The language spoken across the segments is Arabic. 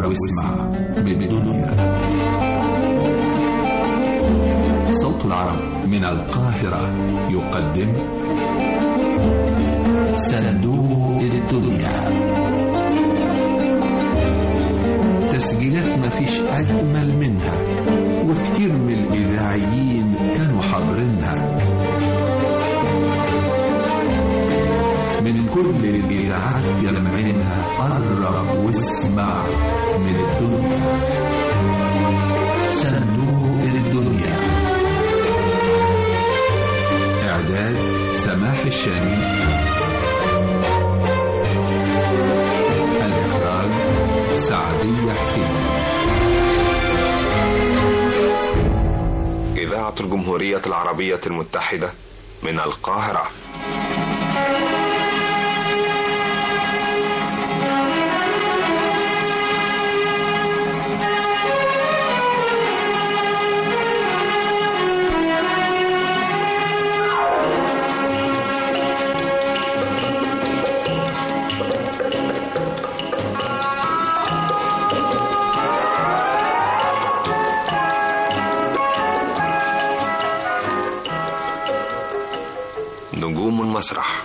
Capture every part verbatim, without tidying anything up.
واسمع من الدنيا. صوت العرب من القاهرة يقدم صندوق الدنيا. تسجيلات مفيش أجمل منها، وكتير من الإذاعيين كانوا حاضرينها من كل الإذاعات يلمعينها. قرب واسمع من الدنيا. صندوق الدنيا. إعداد سماح الشامي. الإخراج سعدية حسين. إذاعة الجمهورية العربية المتحدة من القاهرة. نجوم المسرح.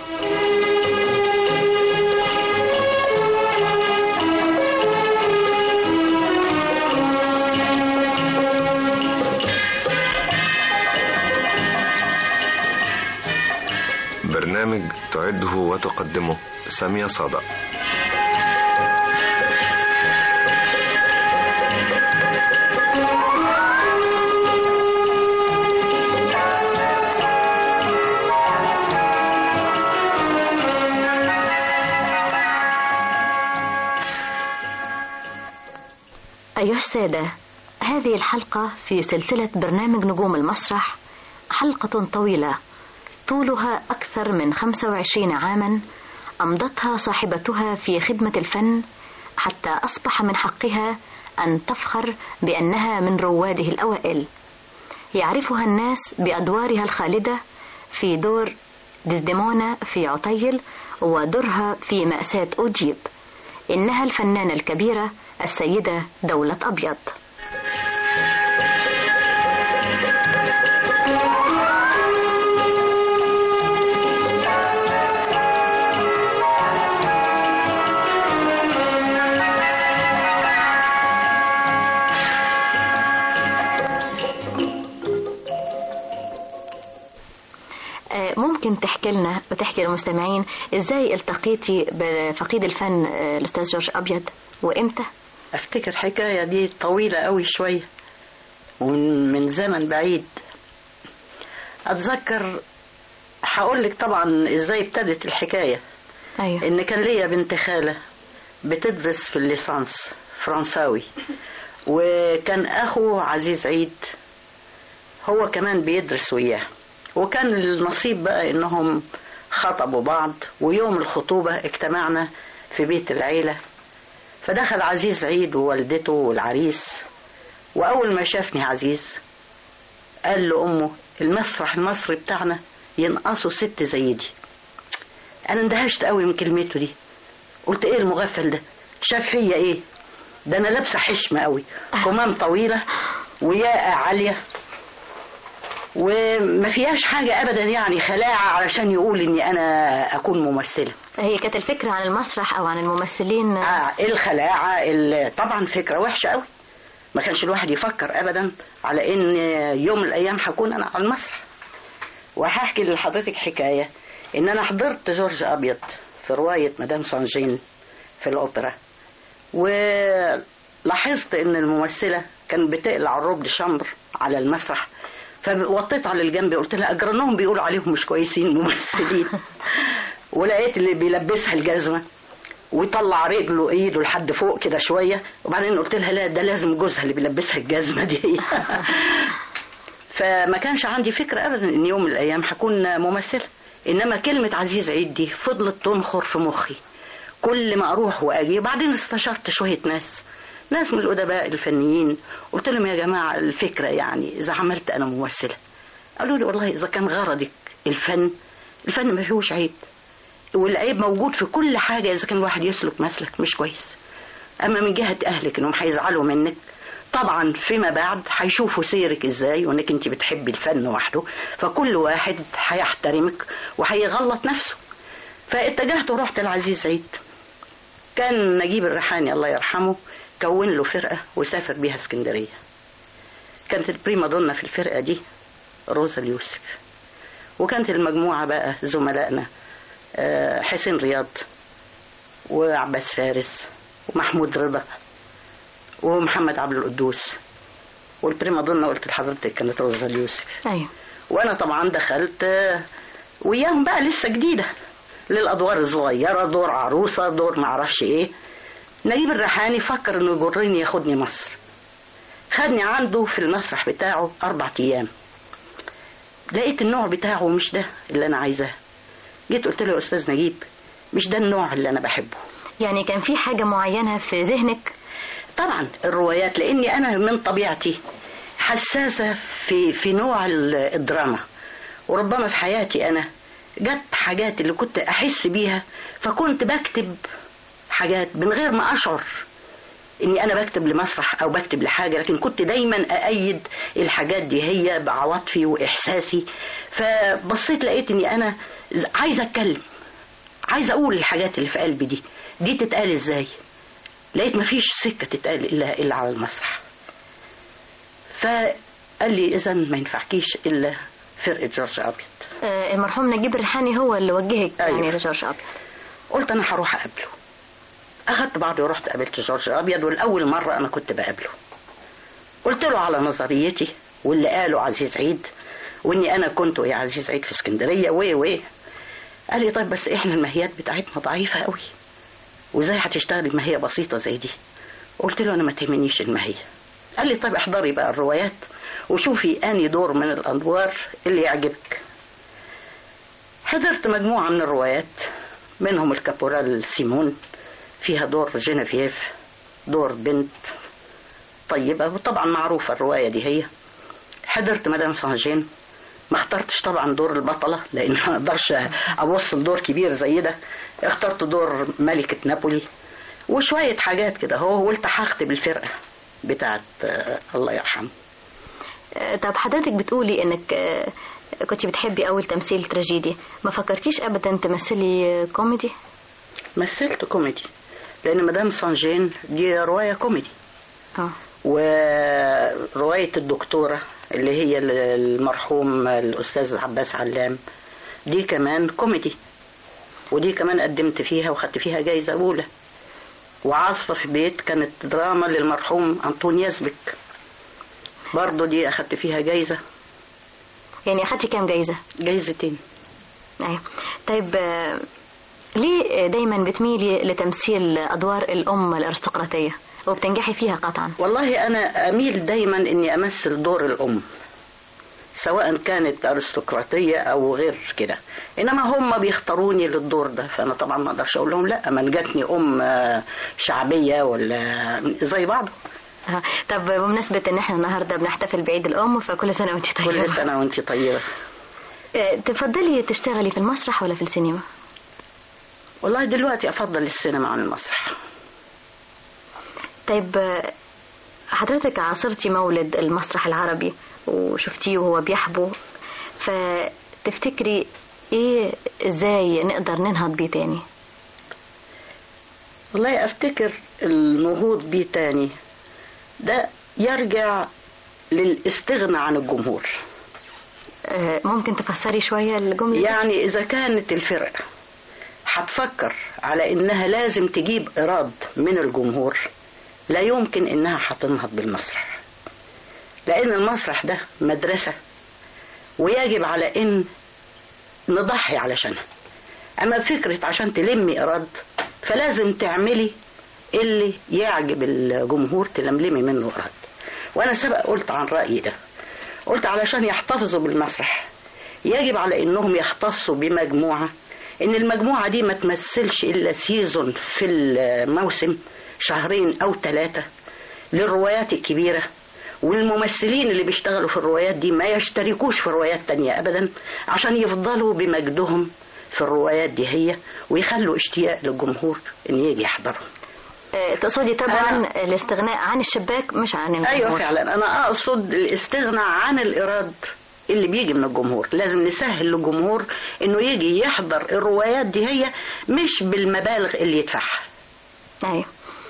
برنامج تعده وتقدمه سامية صادق. أيها السادة، هذه الحلقة في سلسلة برنامج نجوم المسرح، حلقة طويلة طولها أكثر من خمسة وعشرين عاما أمضتها صاحبتها في خدمة الفن، حتى أصبح من حقها أن تفخر بأنها من رواده الأوائل. يعرفها الناس بأدوارها الخالدة في دور ديزديمونا في عطيل، ودورها في مأساة أوجيب. إنها الفنانة الكبيرة السيدة دولة أبيض. ممكن تحكي لنا وتحكي للمستمعين ازاي التقيتي بفقيد الفن الاستاذ جورج ابيض وامتى؟ افتكر حكايه دي طويله قوي شويه ومن زمن بعيد. اتذكر هقول لك طبعا ازاي ابتدت الحكايه. ايوه. ان كان ليا بنت خاله بتدرس في الليسانس فرنساوي، وكان اخو عزيز عيد هو كمان بيدرس وياه، وكان النصيب بقى انهم خطبوا بعض، ويوم الخطوبة اجتمعنا في بيت العيلة. فدخل عزيز عيد ووالدته والعريس، واول ما شافني عزيز قال له امه المسرح المصري بتاعنا ينقصوا ست زي دي. انا اندهشت قوي من كلمته دي، قلت ايه المغفل ده؟ شاف فيا ايه؟ ده انا لابسه حشمه قوي، كمام طويله وياقه عاليه، وما فيهاش حاجة أبدا يعني خلاعة علشان يقول إني أنا أكون ممثلة. هي كانت الفكرة عن المسرح أو عن الممثلين؟ آه الخلاعة طبعا فكرة وحشة قوي. ما كانش الواحد يفكر أبدا على إن يوم من الأيام هكون أنا على المسرح. وهحكي لحضرتك حكاية إن أنا حضرت جورج أبيض في رواية مدام سانجين في الأوبرا، ولاحظت إن الممثلة كانت بتقلع الروب دي شامبر على المسرح، فوطيت على الجنب قلت لها اجرانهم بيقولوا عليهم مش كويسين ممثلين. ولقيت اللي بيلبسها الجزمه ويطلع رجله ايده لحد فوق كده شويه، وبعدين قلت لها لا ده لازم جوزها اللي بيلبسها الجزمه دي. فما كانش عندي فكره ابدا ان يوم من الايام هكون ممثله، انما كلمه عزيز عيد دي فضلت تنخر في مخي كل ما اروح واجي. وبعدين استشرت شويه ناس ناس من الأدباء الفنيين، قلت لهم يا جماعة الفكرة يعني إذا عملت أنا ممثلة. قالوا لي والله إذا كان غرضك الفن، الفن ما فيهوش عيب، والعيب موجود في كل حاجة إذا كان الواحد يسلك مسلك مش كويس. اما من جهه اهلك انهم هيزعلوا منك، طبعا فيما بعد هيشوفوا سيرك ازاي وانك انت بتحبي الفن وحده، فكل واحد هيحترمك وهيغلط نفسه. فاتجهت ورحت العزيز عيد. كان نجيب الريحاني الله يرحمه كون له فرقه وسافر بيها اسكندريه. كانت البريما دونا في الفرقه دي روزا اليوسف، وكانت المجموعه بقى زملائنا حسين رياض وعباس فارس ومحمود رضا ومحمد عبد القدوس، والبريما دونا قلت لحضرتك كانت روزا اليوسف. ايوه. وانا طبعا دخلت وياهم بقى لسه جديده للادوار الصغيره، دور عروسه، دور معرفش ايه. نجيب الريحاني فكر انه يجرني ياخدني مصر. خدني عنده في المسرح بتاعه اربع ايام. لقيت النوع بتاعه مش ده اللي انا عايزاه. جيت قلت له يا استاذ نجيب مش ده النوع اللي انا بحبه. يعني كان في حاجه معينه في ذهنك؟ طبعا الروايات، لاني انا من طبيعتي حساسه في في نوع الدراما، وربما في حياتي انا جت حاجات اللي كنت احس بيها، فكنت بكتب حاجات من غير ما اشعر اني انا بكتب لمسرح او بكتب لحاجه، لكن كنت دايما اأيد الحاجات دي هي بعواطفي واحساسي. فبصيت لقيت اني انا عايزه اتكلم، عايزه اقول الحاجات اللي في قلبي دي دي تتقال ازاي. لقيت مفيش سكه تتقال الا الا على المسرح. فقال لي اذا ما ينفعكيش الا فرقه جورج ابيض. آه المرحوم نجيب الريحاني هو اللي وجهك؟ أيوة. يعني لجورج ابيض. قلت انا هروح اقابله. اخدت بعضي ورحت قابلت جورج ابيض، والاول مره انا كنت بقابله. قلت له على نظريتي واللي قاله عزيز عيد، واني انا كنت يا عزيز عيد في اسكندريه و و قال لي طيب بس احنا الماهيات بتاعتنا ضعيفه قوي، وازاي هتشتغلي بماهيه بسيطه زي دي؟ قلت له انا ما تهمنيش الماهيه. قال لي طيب احضري بقى الروايات وشوفي اني دور من الادوار اللي يعجبك. حضرت مجموعه من الروايات، منهم الكابورال سيمون فيها دور جينيفيف، دور بنت طيبه وطبعا معروفه الروايه دي هي. حضرت مدام سانجين، ما اخترتش طبعا دور البطله لان ما اقدرش اوصل دور كبير زي ده. اخترت دور ملكه نابولي وشويه حاجات كده اهو، والتحقت بالفرقه بتاعت الله يرحمه. طب حضرتك بتقولي انك كنت بتحبي اول تمثيل تراجيدي، ما فكرتيش ابدا تمثلي كوميدي؟ مثلت كوميدي لان مدام سانجين دي روايه كوميدي. اه. وروايه الدكتوره اللي هي المرحوم الاستاذ عباس علام دي كمان كوميدي، ودي كمان قدمت فيها وخدت فيها جايزه اولى. وعاصفه في بيت كانت دراما للمرحوم انطون يزبك، برضو دي اخدت فيها جايزه. يعني اخدتي كام جايزه؟ جايزتين. ايوه. طيب ليه دايما بتميلي لتمثيل ادوار الام الارستقراطيه وبتنجحي فيها قطعا؟ والله انا اميل دايما اني امثل دور الام، سواء كانت ارستقراطيه او غير كده، انما هم بيختاروني للدور ده، فانا طبعا ما اقدرش اقول لهم لا، ما جاتني ام شعبيه ولا زي بعضه. آه. طب بمناسبه ان احنا النهارده بنحتفل بعيد الام، فكل سنه وانت طيبه. كل سنه وانت طيبه. آه. تفضلي تشتغلي في المسرح ولا في السينما؟ والله دلوقتي افضل السينما عن المسرح. طيب حضرتك عاصرتي مولد المسرح العربي وشفتيه وهو بيحبو، فتفتكري ايه ازاي نقدر ننهض بيه تاني؟ والله افتكر النهوض بيه تاني ده يرجع للاستغناء عن الجمهور. ممكن تفسري شوية الجملة؟ يعني اذا كانت الفرقة هتفكر على انها لازم تجيب ايراد من الجمهور، لا يمكن انها هتنهض بالمسرح، لان المسرح ده مدرسة ويجب على ان نضحي علشانها. اما فكرة عشان تلمي ايراد فلازم تعملي اللي يعجب الجمهور تلملمي منه ايراد. وانا سبق قلت عن رأيي ده، قلت علشان يحتفظوا بالمسرح يجب على انهم يختصوا بمجموعة، ان المجموعة دي ما تمثلش الا سيزون في الموسم، شهرين او ثلاثة للروايات الكبيرة، والممثلين اللي بيشتغلوا في الروايات دي ما يشتركوش في الروايات تانية ابدا، عشان يفضلوا بمجدهم في الروايات دي هي، ويخلوا اشتياق للجمهور ان يجي يحضرهم. تقصدي طبعا الاستغناء عن الشباك مش عن الجمهور. ايوه فعلا، انا اقصد الاستغناء عن الايراد اللي بيجي من الجمهور. لازم نسهل للجمهور انه يجي يحضر الروايات دي، هي مش بالمبالغ اللي يدفعها. ايوه.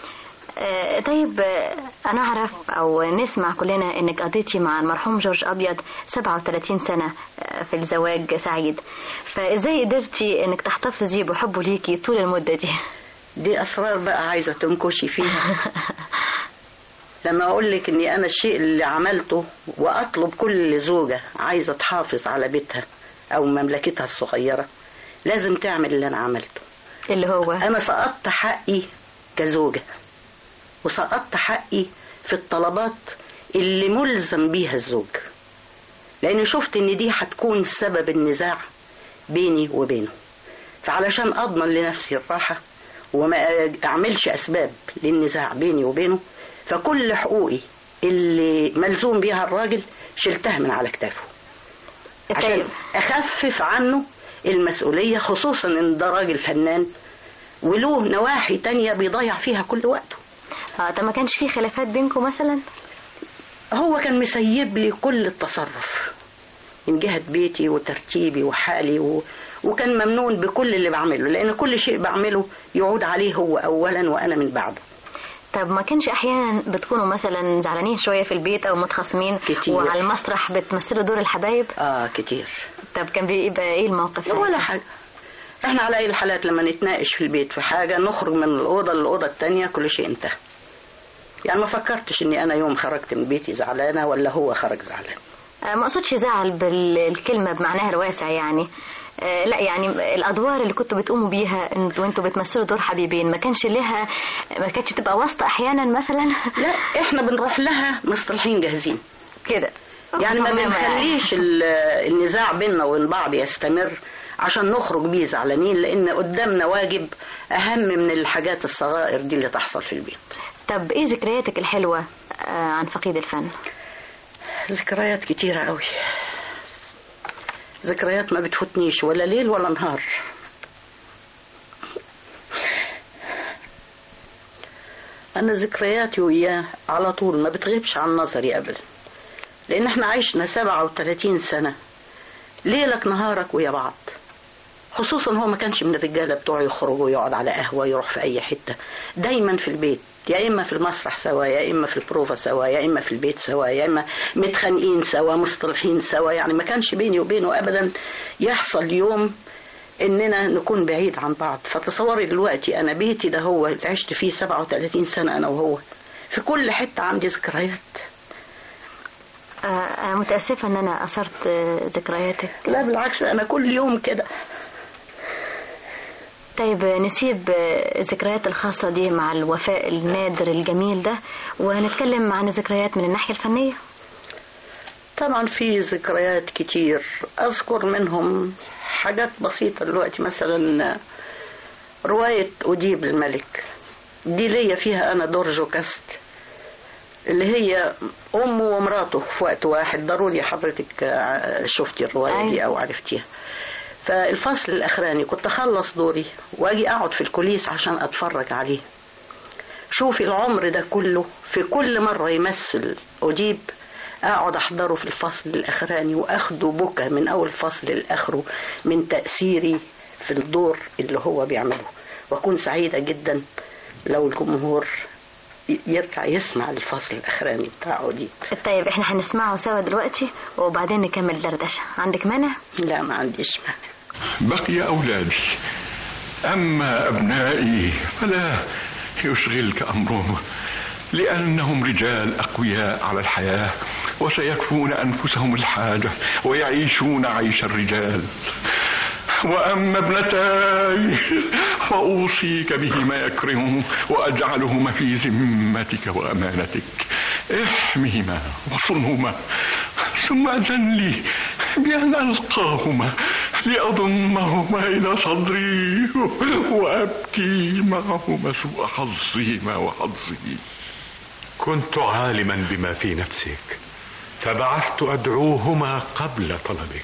آه طيب، آه انا اعرف او نسمع كلنا انك قضيتي مع المرحوم جورج ابيض سبعة وثلاثين سنة آه في الزواج سعيد، فازاي قدرتي انك تحتفظي بحبه ليكي طول المدة دي؟ دي اسرار بقى عايزة تنكشي فيها. لما اقول لك اني انا الشيء اللي عملته واطلب كل زوجة عايزة تحافظ على بيتها او مملكتها الصغيرة لازم تعمل اللي انا عملته، اللي هو انا سقطت حقي كزوجة وسقطت حقي في الطلبات اللي ملزم بيها الزوج، لأني شفت إن دي هتكون سبب النزاع بيني وبينه. فعلشان أضمن لنفسي الراحة وما أعملش أسباب للنزاع بيني وبينه، فكل حقوقي اللي ملزوم بيها الراجل شلتها من على كتافه عشان أخفف عنه المسؤولية، خصوصا إن ده راجل فنان وله نواحي تانية بيضيع فيها كل وقته. اه طب ما كانش فيه خلافات بينكم مثلا؟ هو كان مسيب لي كل التصرف من جهة بيتي وترتيبي وحالي و... وكان ممنون بكل اللي بعمله، لأن كل شيء بعمله يعود عليه هو أولا وأنا من بعده. طب ما كانش أحيانا بتكونوا مثلا زعلانين شوية في البيت أو متخاصمين كتير. وعلى المسرح بتمثلوا دور الحبايب؟ آه كتير. طب كان بيبقى إيه الموقف ساعتها؟ ولا حاجة، احنا على اي الحالات لما نتناقش في البيت في حاجة نخرج من الأوضة للأوضة التانية كل شيء انتهى. يعني ما فكرتش اني انا يوم خرجت من بيتي زعلانة ولا هو خرج زعلان. آه ما قصدش زعل بالكلمة بمعناها الواسع يعني. آه لا يعني الأدوار اللي كنتوا بتقوموا بيها وانتوا بتمثلوا دور حبيبين ما كانش لها، ما كانتش تبقى واسطة أحيانا مثلا؟ لا احنا بنروح لها مصطلحين جاهزين كده، يعني ما بنخليش النزاع بيننا وبين بعض يستمر عشان نخرج بيه زعلانين، لأن قدامنا واجب أهم من الحاجات الصغائر دي اللي تحصل في البيت. طب إيه ذكرياتك الحلوة عن فقيد الفن؟ ذكريات كتيرة قوي، ذكريات ما بتفوتنيش ولا ليل ولا نهار. أنا ذكرياتي وياه على طول ما بتغيبش عن نظري أبدا، لأن احنا عشنا سبعة وثلاثين سنة ليلك نهارك ويا بعض. خصوصا هو ما كانش من الرجالة بتوع يخرجوا يقعد على قهوة يروح في أي حتة، دايما في البيت، يا إما في المسرح سوا، يا إما في البروفة سوا، يا إما في البيت سوا، يا إما متخانقين سوا مصطلحين سوا. يعني ما كانش بيني وبينه أبدا يحصل يوم إننا نكون بعيد عن بعض. فتصوري دلوقتي أنا بيتي ده هو اللي عشت فيه سبعة وثلاثين سنة أنا وهو، في كل حتة عندي ذكريات. أنا متأسفة أن أنا أثرت ذكرياتك. لا بالعكس، أنا كل يوم كده. طيب نسيب الذكريات الخاصة دي مع الوفاء النادر الجميل ده ونتكلم عن الذكريات من الناحية الفنية. طبعا في ذكريات كتير، أذكر منهم حاجات بسيطة دلوقتي. مثلا رواية أديب الملك دي ليا فيها أنا دور جوكاست، اللي هي أمه ومراته في وقت واحد. ضروري حضرتك شفتي الرواية دي أو عرفتيها. فالفصل الأخراني كنت أخلص دوري وأجي أقعد في الكوليس عشان أتفرج عليه. شوفي العمر ده كله، في كل مرة يمثل أديب أقعد أحضره في الفصل الأخراني وأخده بكى من أول فصل لآخره من تأثيري في الدور اللي هو بيعمله، وأكون سعيدة جدا لو الجمهور يرجع يسمع الفصل الأخراني بتاعه دي. طيب احنا هنسمعه سوا دلوقتي وبعدين نكمل دردشة. عندك مانع؟ لا ما عنديش مانع. بقي أولادي، أما أبنائي فلا يشغلك أمرهم، لأنهم رجال أقوياء على الحياة وسيكفون أنفسهم الحاجة ويعيشون عيش الرجال. وأما ابنتاي فأوصيك بهما يكرههم وأجعلهما في ذمتك وأمانتك، احميهما وصنهما، ثم أذن لي بأن ألقاهما لأضمهما إلى صدري وأبكي معهما سوء حظهما وحظي. كنت عالما بما في نفسك فبعثت أدعوهما قبل طلبك،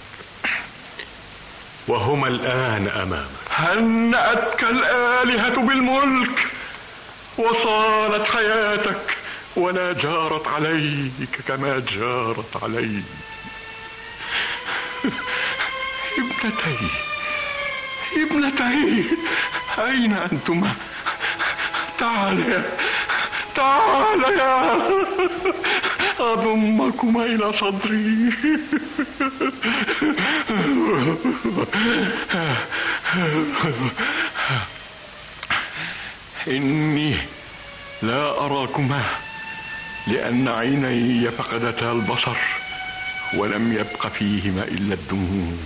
وهما الآن أمامك. هنأتك الآلهة بالملك وصانت حياتك ولا جارت عليك كما جارت علي. ابنتي ابنتي أين أنتما؟ تعاليا تعاليا أضمكما إلى صدري. إني لا أراكما لأن عيني فقدتا البصر ولم يبق فيهما إلا الدموع.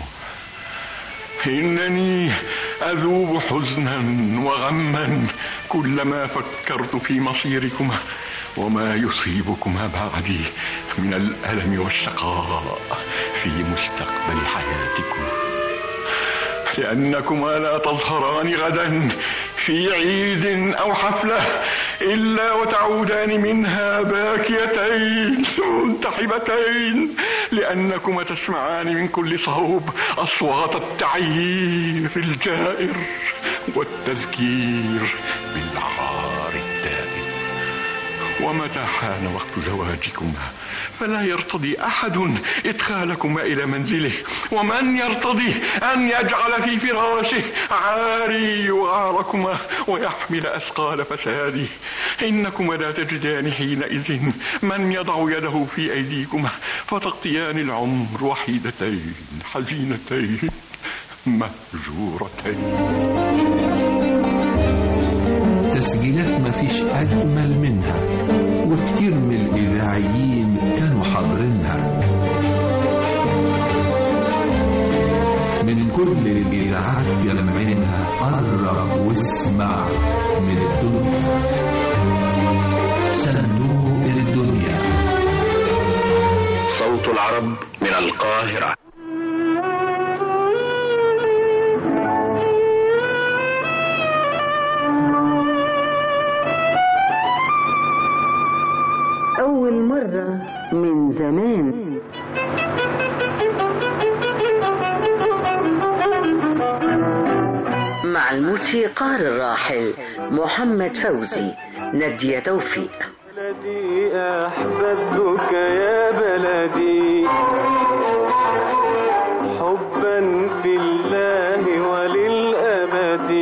إنني أذوب حزنا وغما كلما فكرت في مصيركما وما يصيبكما بعدي من الألم والشقاء في مستقبل حياتكما، لأنكما لا تظهران غدا في عيد أو حفلة إلا وتعودان منها باكيتين منتحبتين، لأنكما تسمعان من كل صوب أصوات التعيير الجائر والتذكير بالعار الدائم. ومتى حان وقت زواجكما فلا يرتضي أحد إدخالكما إلى منزله، ومن يرتضي أن يجعل في فراشه عاري وعاركما ويحمل أثقال فساده. إنكما لا تجدان حينئذ من يضع يده في أيديكما فتقضيان العمر وحيدتين حزينتين مهجورتين. تسجيلات ما فيش أجمل منها، وكتير من الإذاعيين كانوا حاضرينها. من كل الإذاعات يلمعينها قرب واسمع من الدنيا. صندوق الدنيا، صوت العرب من القاهرة. أول مرة من زمان. مع الموسيقار الراحل محمد فوزي، نادية توفيق. بلدي أحببتك يا بلدي حبا في الله وللأبد،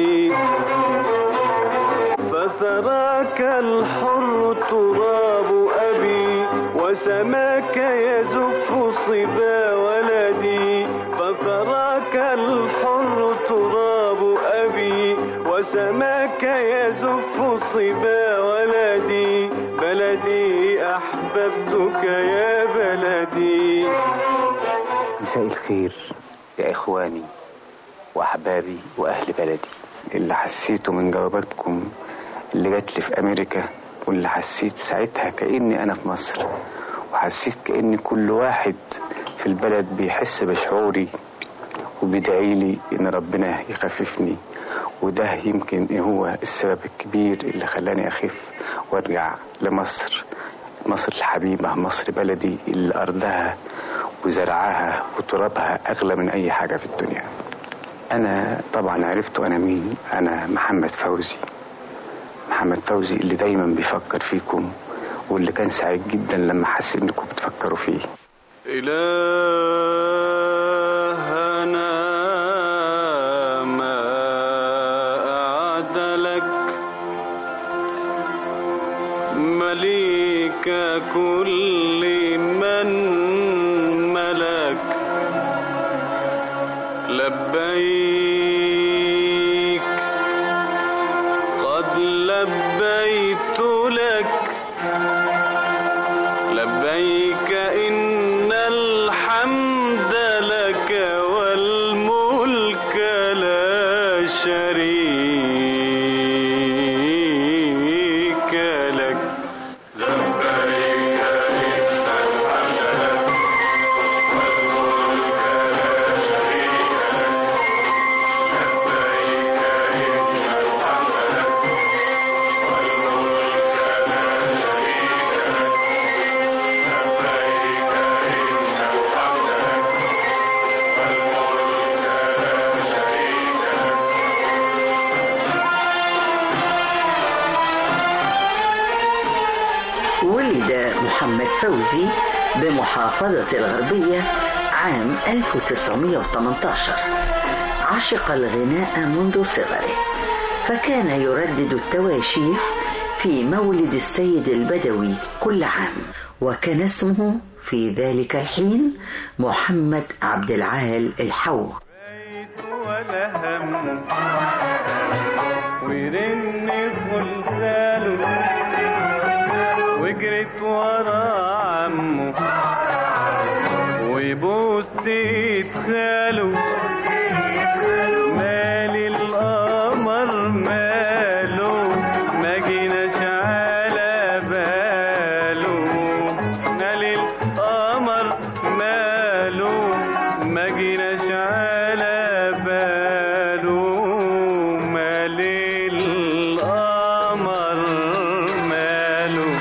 فثراك الحر تراب أبي وسماك يزف صبا ولدي، فثراك الحر تراب أبي وسماك يزف صبا ولدي، بلدي أحببتك يا بلدي. مساء الخير يا إخواني وأحبابي وأهل بلدي. اللي حسيته من جواباتكم اللي جات لي في أمريكا، واللي حسيت ساعتها كأني أنا في مصر، وحسيت كأن كل واحد في البلد بيحس بشعوري وبيدعي لي إن ربنا يخففني، وده يمكن هو السبب الكبير اللي خلاني أخف وارجع لمصر، مصر الحبيبة، مصر بلدي اللي أرضها وزرعها وترابها أغلى من أي حاجة في الدنيا. أنا طبعا عرفت أنا مين. أنا محمد فوزي، محمد فوزي اللي دايما بيفكر فيكم، واللي كان سعيد جدا لما حس إنكم بتفكروا فيه. إلهنا ما أعد لك مليك كل من ملك، لبيك قد لبيت لك، لبيك إن الحمد لك والملك لا شريك لك. لبيك إن الحمد لك والملك لا شريك لك، لبيك إن الحمد لك والملك لا شريك لك. محمد فوزي بمحافظة الغربية عام ألف وتسعمائة وثمانية عشر. عشق الغناء منذ صغره، فكان يردد التواشيح في مولد السيد البدوي كل عام، وكان اسمه في ذلك الحين محمد عبد العال الحو. وجرت ورا عمه وبوست خاله، مالي القمر ماله ما جيناش على باله، مالي القمر ماله ما جيناش على باله، مالي القمر ماله.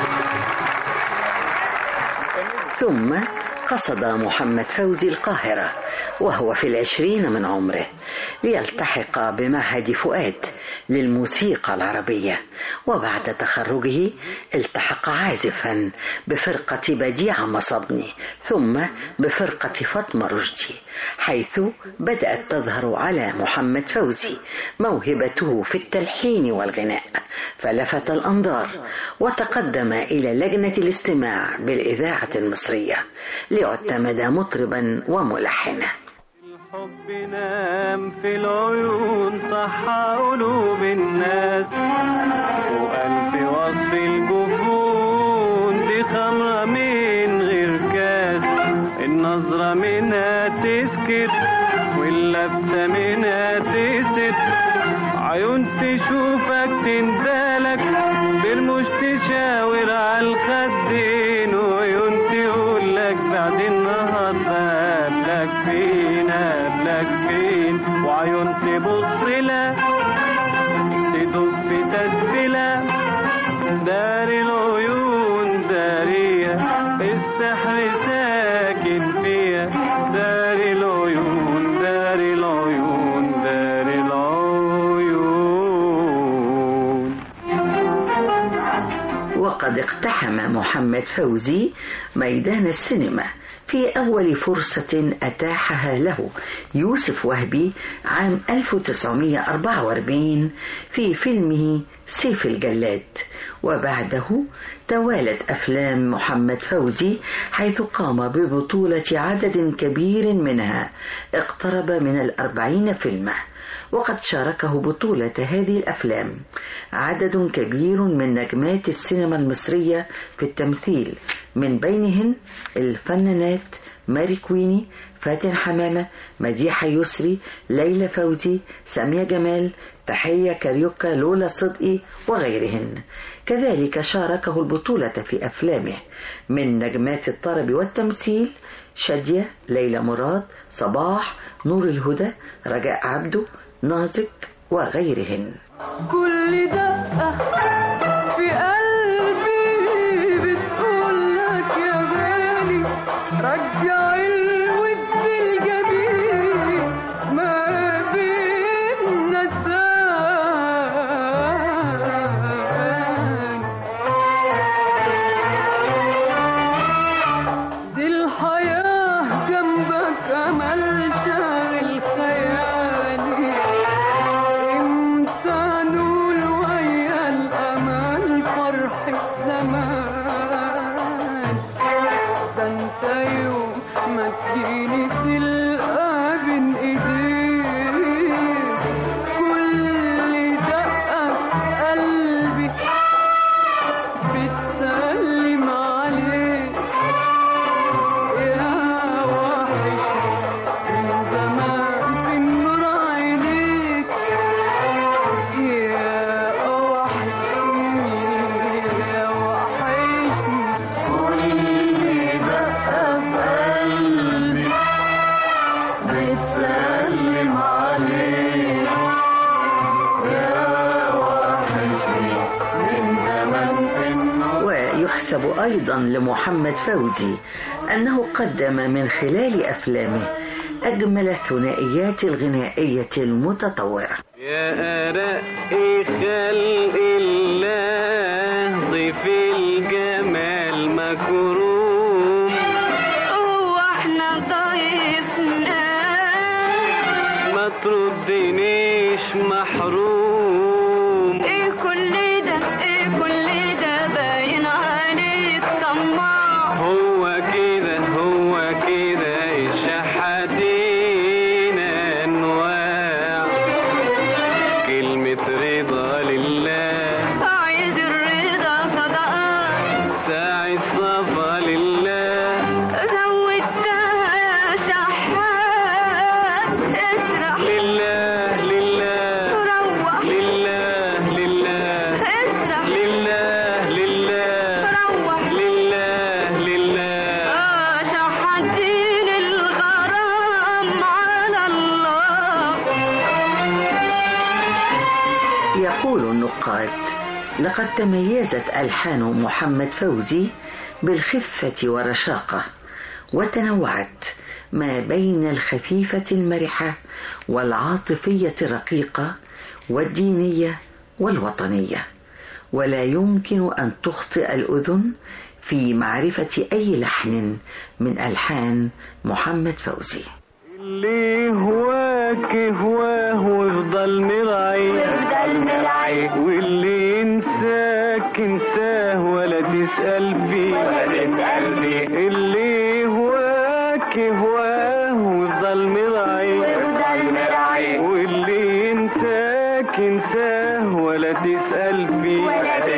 ثم قصد محمد فوزي القاهرة وهو في العشرين من عمره ليلتحق بمعهد فؤاد للموسيقى العربية، وبعد تخرجه التحق عازفا بفرقة بديع مصبني ثم بفرقة فاطمة رشدي، حيث بدأت تظهر على محمد فوزي موهبته في التلحين والغناء، فلفت الأنظار وتقدم إلى لجنة الاستماع بالإذاعة المصرية ليعتمد مطربا وملحنا. الحب نام في العيون صح قلوب الناس، وألف وصف الجفون دي خمرة من غير كاس، النظرة منها تسكت واللفتة منها تسد، عيون تشوفك تندالك بالمش تشاور على الخدين، وعيون تقولك بعد النهارده قبلك فين قبلك فين، وعيون تبص لك تدب في تسبيلة، داري العيون دارية السحر ساكن فيها، داري العيون داري العيون داري العيون. وقد اقتحم محمد فوزي ميدان السينما في أول فرصة أتاحها له يوسف وهبي عام ألف وتسعمائة وأربعة وأربعين في فيلمه سيف الجلاد، وبعده توالت أفلام محمد فوزي حيث قام ببطولة عدد كبير منها اقترب من الأربعين فيلما، وقد شاركه بطولة هذه الأفلام عدد كبير من نجمات السينما المصرية في التمثيل، من بينهن الفنانات ماري كويني، فاتن حمامة، مديحة يسري، ليلى فوزي، سامية جمال، تحية كاريوكا، لولا صدقي وغيرهن. كذلك شاركه البطولة في أفلامه من نجمات الطرب والتمثيل شادية، ليلى مراد، صباح، نور الهدى، رجاء عبده، نازك وغيرهن. كل دقة في قلبي بتقول لك يا غالي رجع الود الجميل ما بيننا الزمان، دي الحياة جنبك أمل شاغل خيالي، امتى نقول ويا الأمل فرحة زمان، ده انت يوم ما تجيني تلقى بين ايديك كل دقة قلبي بتسلم عليك، يا وحش من زمان في النور عينيك، يا وحشني يا وحشني كل دقة قلبي بتسلم عليك، يا وحشني من زمان في النور. ويحسب أيضا لمحمد فوزي أنه قدم من خلال أفلامه أجمل الثنائيات الغنائية المتطورة. يا أرق خلق الله ضيف الجمال مكروم واحنا ضيفنا ما تردنيش محروم. ايه كل ده ايه كل ده باين عليك طماع. هو كده هو كده الشحاتين انواع. كلمة رضا لله عايز الرضا صدقات ساعة صفا لله زودتها يا شحات اسرح لله لله روح لله لله اسرح لله لله روح لله لله. اه شحاتين الغرام على الله. يقول النقاد: لقد تميزت ألحان محمد فوزي بالخفة والرشاقة، وتنوعت ما بين الخفيفة المرحة والعاطفية الرقيقة والدينية والوطنية، ولا يمكن أن تخطئ الأذن في معرفة أي لحن من ألحان محمد فوزي. اللي هواك هواه ويفضل مرعي واللي ينساك انساه ولا تسأل فيه. اللي هواك هواه ويفضل مرعي واللي ينساك انساه ولا تسأل فيه.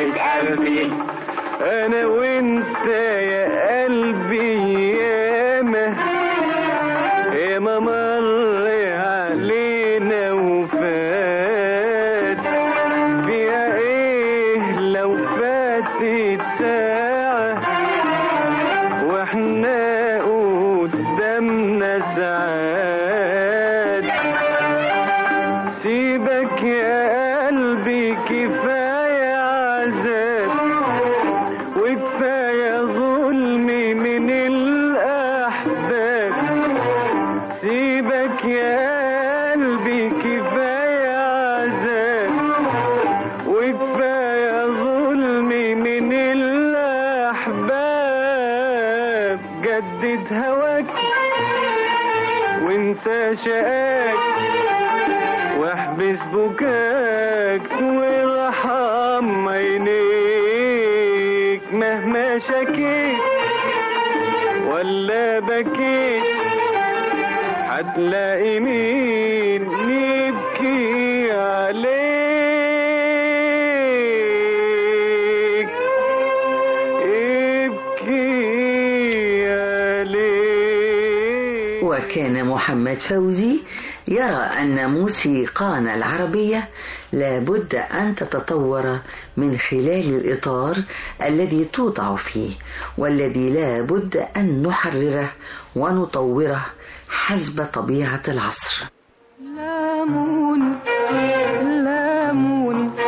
انا وانت يا قلبي ياما ياما مر علينا وفات. فيها ايه لو فاتت ساعة واحنا قدامنا ساعات. سيبك يا قلبي كفاية عذاب وكفاية ظلم من الأحباب. سيبك يا قلبي كفاية عذاب وكفاية ظلم من الأحباب. جدد هواك وانسى شقاك واحبس بكاك وارحم عينيك. مهما شكيت ولا بكيت هتلاقي مين يبكي عليك يبكي عليك. وكان محمد فوزي يرى أن موسيقانا العربية لابد أن تتطور من خلال الإطار الذي توضع فيه، والذي لابد أن نحرره ونطوره حسب طبيعة العصر. لامون لامون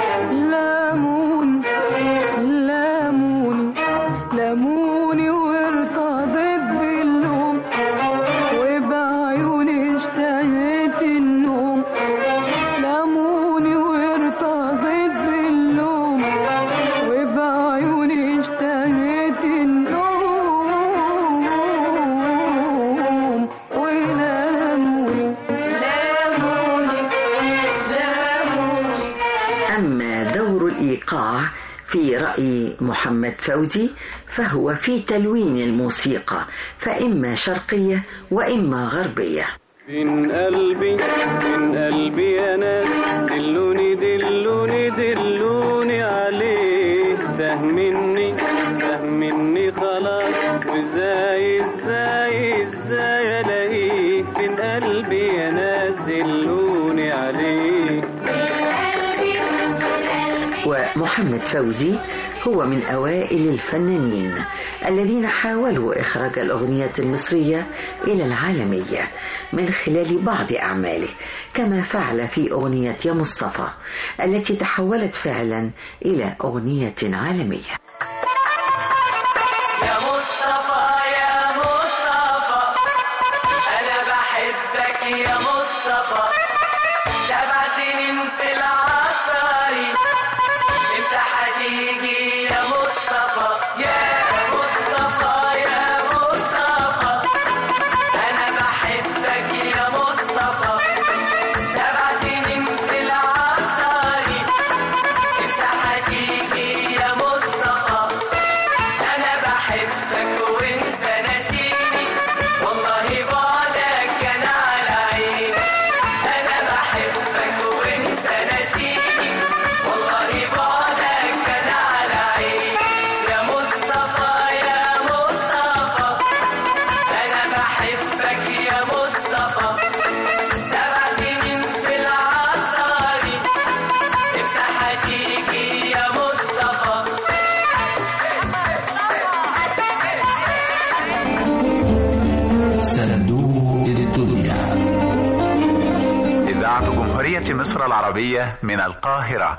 لامون لامون لاموني وارتضيت باللوم وبعيوني اشتهيت النوم. لاموني وارتضيت باللوم وبعيوني اشتهيت النوم. ولاموني لاموني لاموني. أما دور الإيقاع في رأي محمد فوزي فهو في تلوين الموسيقى، فإما شرقية وإما غربية. من قلبي من قلبي يا ناس دلوني دلوني دلوني عليه. ده مني ده مني خلاص وازاي ازاي ازاي الاقيه. من قلبي يا ناس دلوني عليه. ومحمد فوزي هو من أوائل الفنانين الذين حاولوا إخراج الأغنية المصرية إلى العالمية من خلال بعض أعماله، كما فعل في أغنية يا مصطفى التي تحولت فعلا إلى أغنية عالمية. يا مصطفى يا مصطفى أنا بحبك يا مصطفى. سبع سنين في العصاري انت هتيجي يا مصطفى يا مصطفى. جمهورية مصر العربية من القاهرة.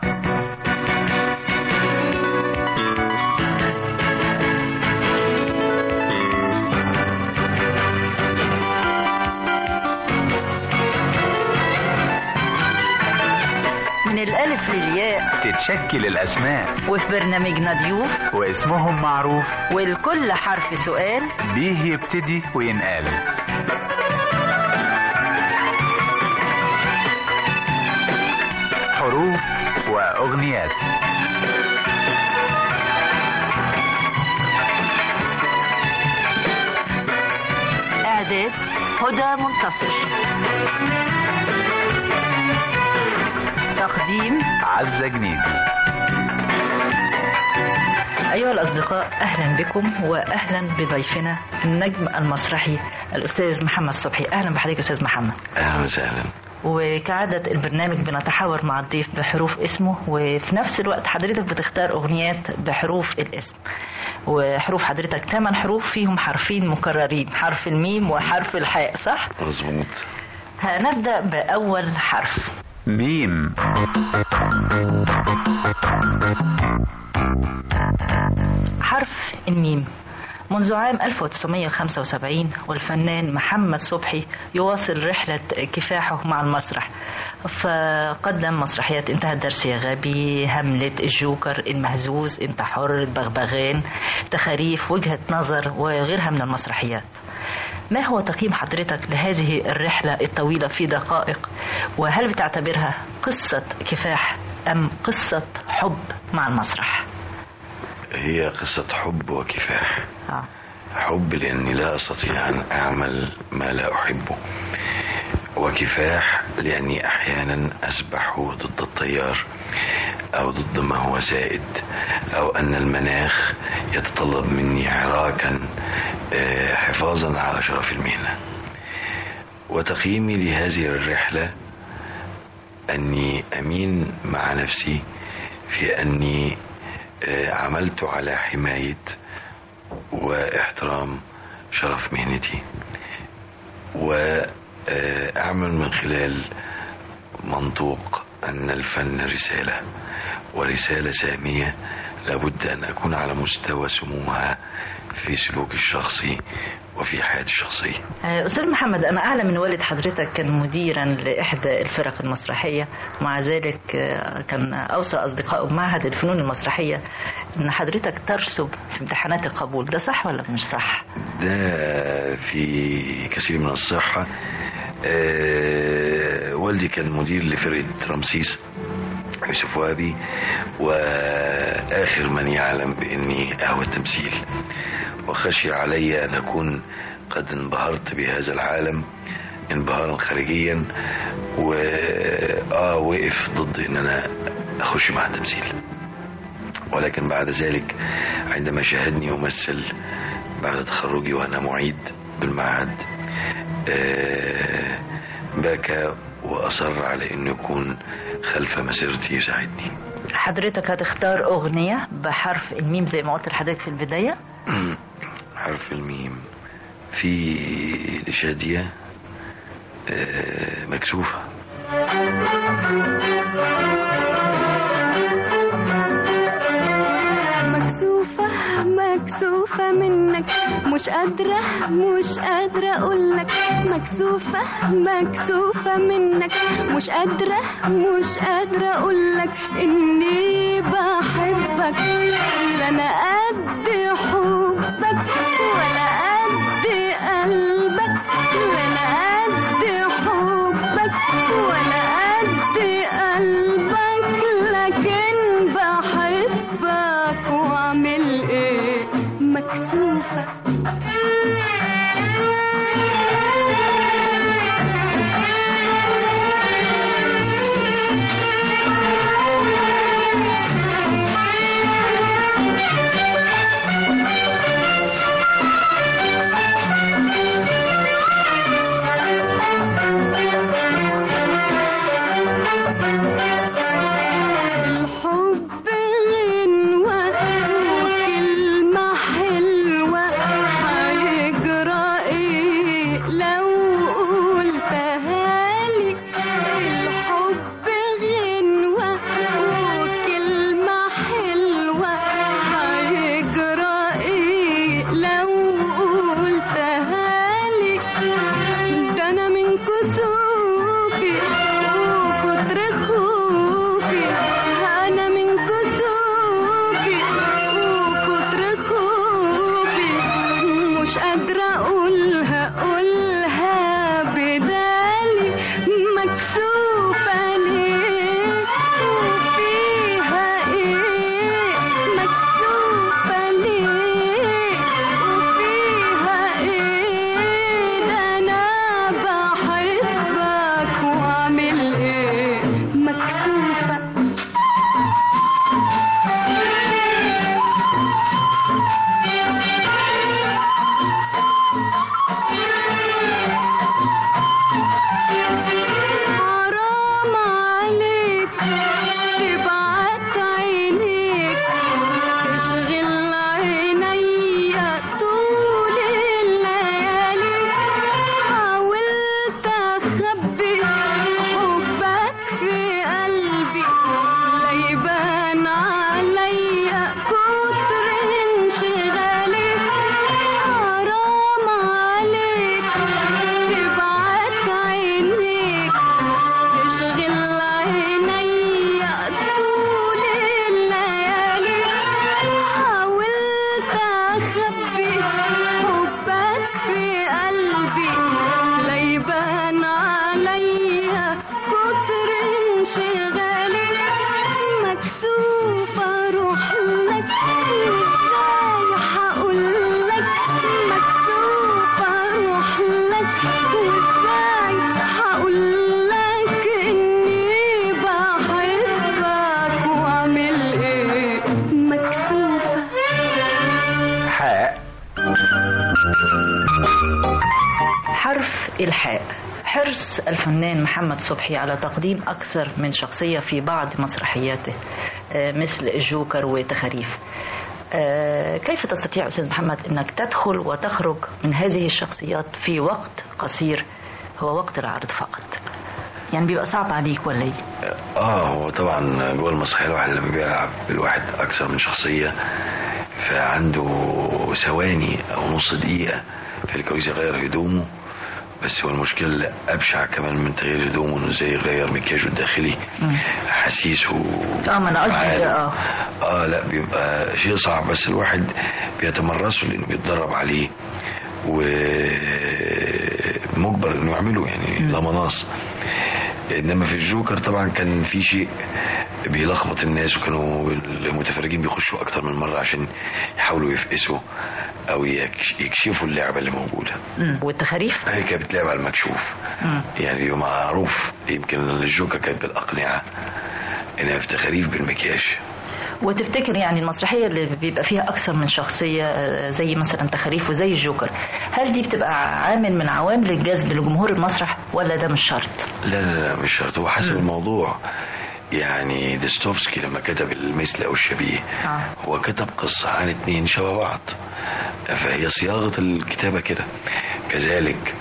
من الألف للياء تتشكل الأسماء، وفي برنامجنا ضيوف واسمهم معروف، والكل حرف سؤال بيه يبتدي وينقال. حروف وأغنيات. إعداد هدى منتصر. تقديم عزة جنيدي. أيها الأصدقاء، أهلا بكم وأهلا بضيفنا النجم المسرحي الأستاذ محمد صبحي. أهلا بحضرتك أستاذ محمد. أهلا وسهلا. وكعادة البرنامج بنتحاور مع الضيف بحروف اسمه، وفي نفس الوقت حضرتك بتختار أغنيات بحروف الاسم. وحروف حضرتك ثمان حروف فيهم حرفين مكررين، حرف الميم وحرف الحاء، صح؟ مظبوط. هنبدأ بأول حرف. ميم. حرف الميم. منذ عام ألف وتسعمائة وخمسة وسبعين والفنان محمد صبحي يواصل رحلة كفاحه مع المسرح، فقدم مسرحيات انتهى الدرس يا غبي، هملت، الجوكر، المهزوز، انت حر، البغبغان، تخاريف، وجهة نظر، وغيرها من المسرحيات. ما هو تقييم حضرتك لهذه الرحلة الطويلة في دقائق؟ وهل بتعتبرها قصة كفاح أم قصة حب مع المسرح؟ هي قصة حب وكفاح. آه. حب لأني لا أستطيع أن أعمل ما لا أحبه، وكفاح لأني أحيانا أسبح ضد التيار أو ضد ما هو سائد، أو أن المناخ يتطلب مني عراكا حفاظا على شرف المهنة. وتقييمي لهذه الرحلة أني أمين مع نفسي في أني عملت على حماية واحترام شرف مهنتي، وأعمل من خلال منطوق أن الفن رسالة، ورسالة سامية لابد أن أكون على مستوى سموها في سلوك الشخصي وفي حياتي الشخصية. أستاذ محمد، أنا أعلم أن والد حضرتك كان مديرا لإحدى الفرق المسرحية، ومع ذلك كان أوصى أصدقائه بمعهد الفنون المسرحية أن حضرتك ترسب في امتحانات القبول. ده صح ولا مش صح؟ ده في كثير من الصحة. أه والدي كان مدير لفرقة رمسيس يوسف وهبي، وآخر من يعلم بأني أهوى التمثيل، وخشي علي أن أكون قد انبهرت بهذا العالم انبهارا خارجيا، وآه وقف ضد أن أنا أخش مع التمثيل. ولكن بعد ذلك عندما شاهدني أمثل بعد تخرجي وأنا معيد بالمعهد آه بكى وأصر على أن يكون خلف مسيرتي يساعدني. حضرتك هتختار أغنية بحرف الميم زي ما قلت لحضرتك في البداية. حرف الميم في لشادية آه مكسوفة. مكسوفة مكسوفة منك، مش قادرة مش قادرة أقولك. مكسوفة مكسوفة منك، مش قادرة مش قادرة أقولك إني بحبك. لا أنا قد حبك ولا قد قلبك، لا أنا قد حبك ولا قد قلبك، لكن بحبك وأعمل إيه؟ مكسوفة. الحب غنوة وكلمة حلوة، حيجرى قادرة أقولها أقولها بدالي مكسوفة ليه وفيها إيه مكسوفة ليه وفيها إيه ده أنا بحبك وأعمل إيه مكسوفة حرام عليك تبعت عينيك تشغل عينيا طول الليالي حاولت أخبي حبك في قلبي لا يبان عليا كتر انشغالي حرام عليك تبعت عينيك تشغل عينيا طول الليالي حاولت أخبي حبك في قلبي لا يبان عليا كتر انشغالي مكسوفة أروح لك وإزاي هقول لك مكسوفة أروح لك وإزاي هقول لك إني بحبك وأعمل إيه مكسوفة حاء. حرف الحاء. حرص الفنان محمد صبحي على تقديم أكثر من شخصية في بعض مسرحياته آه، مثل الجوكر وتخاريف. آه، كيف تستطيع أستاذ محمد أنك تدخل وتخرج من هذه الشخصيات في وقت قصير هو وقت العرض فقط؟ يعني بيبقى صعب عليك ولا ايه؟ اه هو طبعا جوه المسرحيه الواحد لما بيلعب الواحد اكثر من شخصيه فعنده ثواني او نص دقيقه في الكواليس يغير هدومه. بس هو المشكله ابشع كمان من تغيير هدومه انه ازاي يغير مكياجه الداخلي حسيس و اه ما انا قصدي اه اه لا بيبقى شيء صعب بس الواحد بيتمرسه لانه بيتدرب عليه ومجبر انه يعمله يعني لا مناص. انما في الجوكر طبعا كان في شيء بيلخبط الناس وكانوا المتفرجين بيخشوا اكتر من مره عشان يحاولوا يفقسوا او يكشفوا اللعبه اللي موجوده. والتخاريف هي كانت بتلعب على المكشوف مم. يعني معروف يمكن الجوكر كانت بالاقنعه انها في تخاريف بالمكياج. وتفتكر يعني المسرحية اللي بيبقى فيها أكثر من شخصية زي مثلا تخاريف وزي الجوكر هل دي بتبقى عامل من عوامل الجذب لجمهور المسرح ولا ده مش شرط؟ لا لا لا مش شرط هو حسب م. الموضوع. يعني ديستوفسكي لما كتب المثل أو الشبيه آه. هو كتب قصة عن اتنين شبه بعض فهي صياغة الكتابة كده. كذلك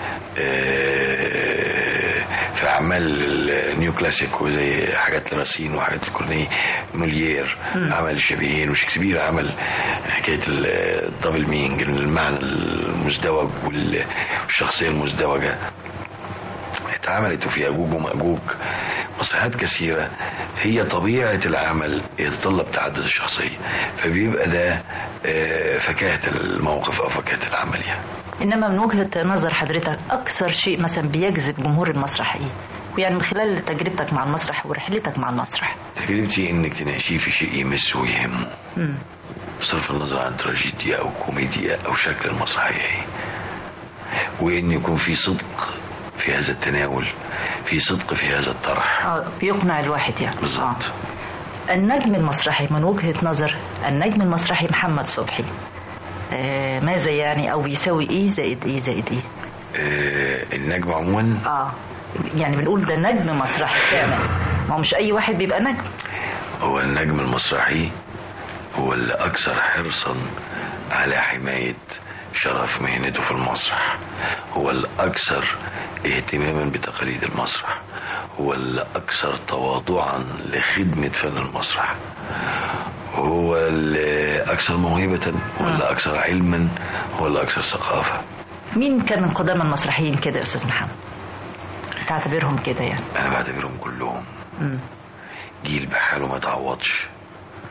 في أعمال النيو كلاسيك وزي حاجات لراسين وحاجات الكورني موليير عمل الشبيهين وشكسبير عمل حكاية الدبل مينج المعنى المزدوج والشخصية المزدوجة اتعملت وفي أجوج ومأجوج مسرحيات كثيرة. هي طبيعة العمل يتطلب تعدد الشخصية فبيبقى ده فكاهة الموقف أو فكاهة العمل يعني. إنما من وجهة نظر حضرتك أكثر شيء مثلا بيجذب جمهور المسرح إيه؟ ويعني من خلال تجربتك مع المسرح ورحلتك مع المسرح. تجربتي إنك تناقشيه في شيء يمسه ويهمه بصرف النظر عن تراجيديا أو كوميديا أو شكل المسرحية وإن يكون في صدق في هذا التناول في صدق في هذا الطرح آه بيقنع الواحد يعني. بالضبط. النجم المسرحي من وجهة نظر النجم المسرحي محمد صبحي آه ماذا يعني أو بيساوي إيه زائد إيه زائد إيه؟ آه النجم عموما آه يعني بنقول ده نجم مسرحي كامل ما هو مش أي واحد بيبقى نجم. هو النجم المسرحي هو اللي أكثر حرصا على حماية شرف مهنته في المسرح هو الأكثر اهتماما بتقاليد المسرح هو الأكثر تواضعا لخدمة فن المسرح هو الأكثر موهبة هو الأكثر علما هو الأكثر ثقافة. مين كان من قدام المسرحيين كده يا أستاذ محمد تعتبرهم كده يعني؟ أنا بعتبرهم كلهم م. جيل بحاله ما تعوضش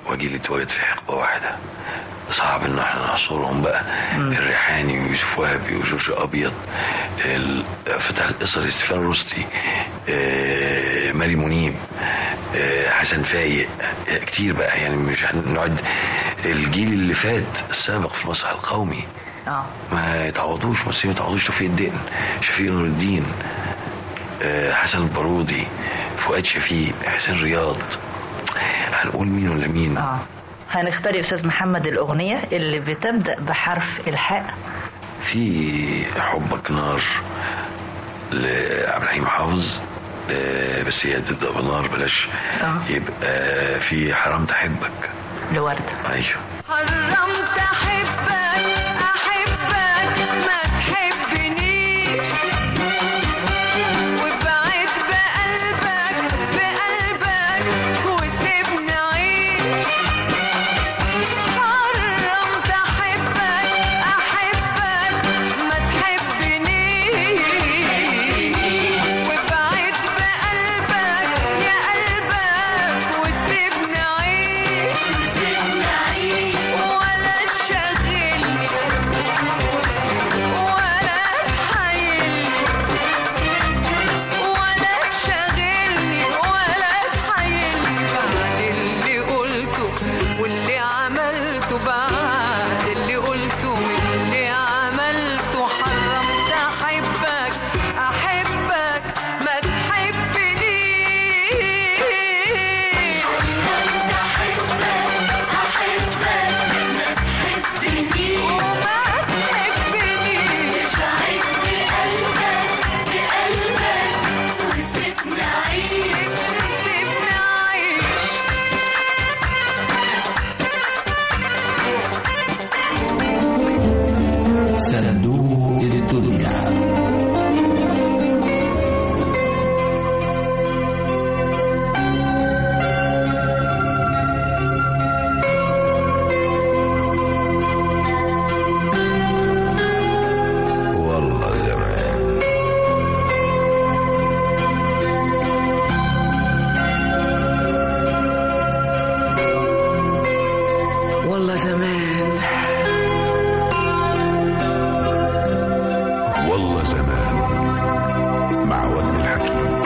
وجيل اتولد في حقبة واحدة، صعب ان احنا نحصرهم بقى. م. الريحاني ويوسف وهبي وجورج ابيض، فتح القصري، ستيفان رستي، ماري منيب، حسن فايق، كتير بقى يعني. مش هنقعد. الجيل اللي فات السابق في المسرح القومي اه ما يتعوضوش، مصريين ما يتعوضوش. توفيق الدقن، شفيق نور الدين، حسن البارودي، فؤاد شفيق، حسين رياض. هنقول مين ولا مين؟ اه هنختار يا استاذ محمد الاغنيه اللي بتبدا بحرف الحاء. في حبك نار لعبد الحليم حافظ، آه بس هي تبدا بنار، بلاش. آه. يبقى في حرمت احبك لورد. ايوه. حرمت احبك احبك ما تحبنيش، وابعد بقلبك بقلبك وسيبني اعيش. حرمت احبك احبك ما تحبنيش، وابعد بقلبك يا قلبك وسيبني اعيش. سيبني اعيش ولا تشغلني ولا تحايلني، ولا تشغلني ولا تحايلني. بعد اللي قلته واللي عملته، بعد اللي قلته واللي عملته، حرمت احبك احبك ما تحبنيش. حرمت احبك احبك ما تحبنيش وما تحبنيش. ابعد بقلبك بقلبك وسيبني اعيش. سيبني اعيش. صندوق الدنيا. والله زمان. والله زمان. والله زمان مع وجد الحكيم.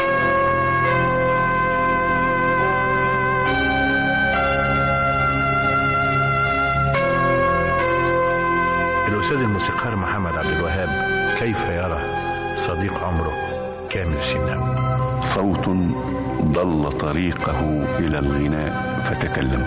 الأستاذ الموسيقار محمد عبد الوهاب كيف يرى صديق عمره كامل الشناوي؟ صوت ضل طريقه إلى الغناء فتكلم.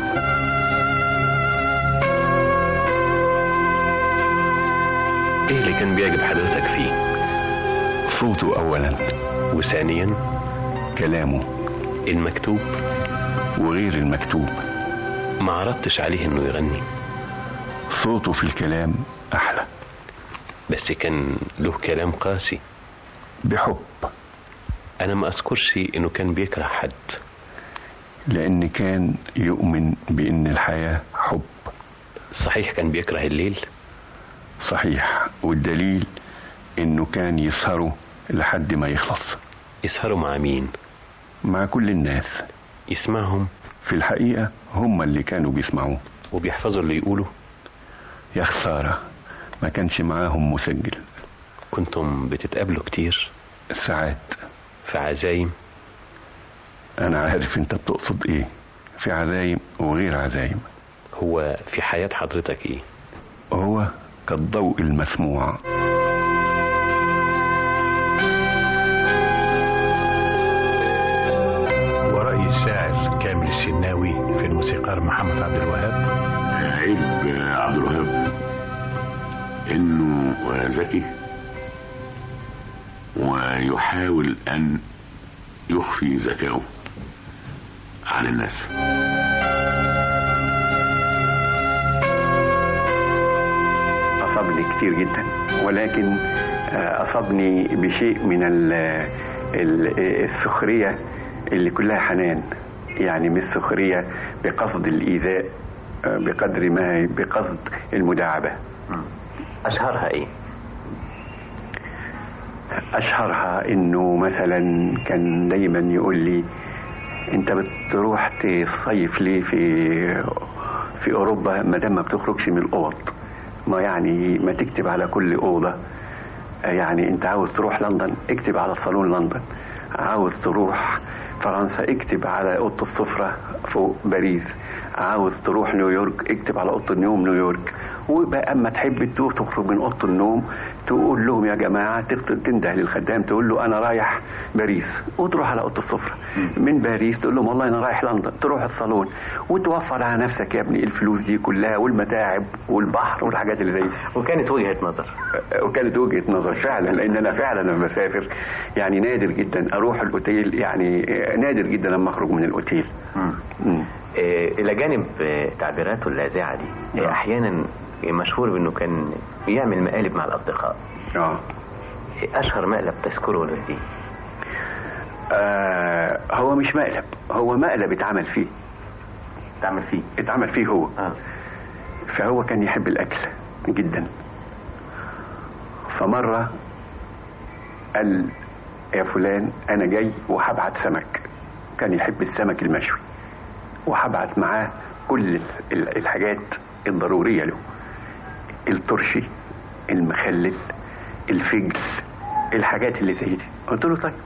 ايه اللي كان بيعجب حضرتك فيه؟ صوته أولا، وثانيا كلامه المكتوب وغير المكتوب. ما عرضتش عليه انه يغني؟ صوته في الكلام أحلى، بس كان له كلام قاسي بحب. انا ما اذكرش انه كان بيكره حد، لأن كان يؤمن بأن الحياة حب. صحيح كان بيكره الليل؟ صحيح، والدليل انه كان يسهروا لحد ما يخلص. يسهروا مع مين؟ مع كل الناس. يسمعهم؟ في الحقيقة هم اللي كانوا بيسمعوه. وبيحفظوا اللي يقولوا؟ يا خسارة ما كانش معاهم مسجل. كنتم بتتقابلوا كتير؟ ساعات. في عزايم؟ انا عارف انت بتقصد ايه، في عزايم وغير عزايم. هو في حياة حضرتك ايه؟ هو كالضوء المسموع. ورأي الشاعر كامل الشناوي في الموسيقار محمد عبد الوهاب؟ عيب عبد الوهاب انه ذكي ويحاول ان يخفي ذكائه عن الناس. أصابني كتير جدا، ولكن أصابني بشيء من السخرية اللي كلها حنان، يعني مش سخرية بقصد الإيذاء بقدر ما بقصد المداعبة. أشهرها إيه؟ أشهرها إنه مثلا كان دايما يقول لي انت بتروح تصيف ليه في في اوروبا ما دام ما بتخرجش من الاوض؟ ما يعني ما تكتب على كل اوضه. يعني انت عاوز تروح لندن اكتب على صالون لندن، عاوز تروح فرنسا اكتب على اوضه السفره فوق باريس، عاوز تروح نيويورك اكتب على اوضه النوم نيويورك. وبقى اما تحب تخرج من اوضه النوم تقول لهم يا جماعه، تنده للخدام تقول له انا رايح باريس، وتروح على اوضه السفره. من باريس تقول لهم والله انا رايح لندن، تروح الصالون وتوفر على نفسك يا ابني الفلوس دي كلها والمتاعب والبحر والحاجات اللي زي دي. وكانت وجهه نظر وكانت وجهه نظر فعلا، لان انا فعلا لما بسافر يعني نادر جدا اروح الاوتيل، يعني نادر جدا لما اخرج من الاوتيل. امم الى جانب تعبيراته اللاذعه دي آه. احيانا مشهور بانه كان يعمل مقالب مع الاصدقاء. اه اشهر مقلب تذكره ولا ايه؟ آه هو مش مقلب، هو مقلب اتعمل فيه اتعمل فيه اتعمل فيه هو آه. فهو كان يحب الاكل جدا. فمره قال يا فلان انا جاي وهبعت سمك، كان يحب السمك المشوي، وهبعت معاه كل الحاجات الضروريه له، الترشي، المخلل، الفجل، الحاجات اللي زي دي. قلت له طيب،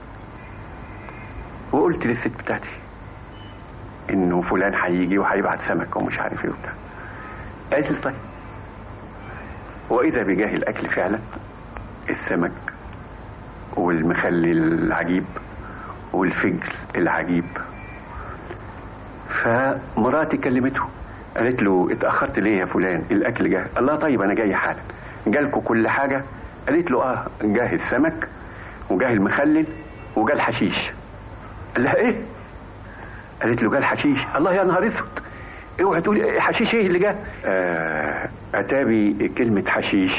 وقلت للست بتاعتي انه فلان هيجي وهيبعت سمك ومش عارف ايه وبتاع. قالت لي طيب. واذا بجاه الاكل فعلا، السمك والمخلل العجيب والفجل العجيب. فمراتي كلمته قالت له اتأخرت ليه يا فلان؟ الاكل جاه. الله طيب انا جاي حالا. جالكوا كل حاجة؟ قالت له اه جاه السمك وجاه المخلل وجاه الحشيش. قال لها ايه؟ قالت له جاه الحشيش. الله يا نهار اسود، اوعى تقولي حشيش ايه اللي جاه؟ آه اتابي كلمة حشيش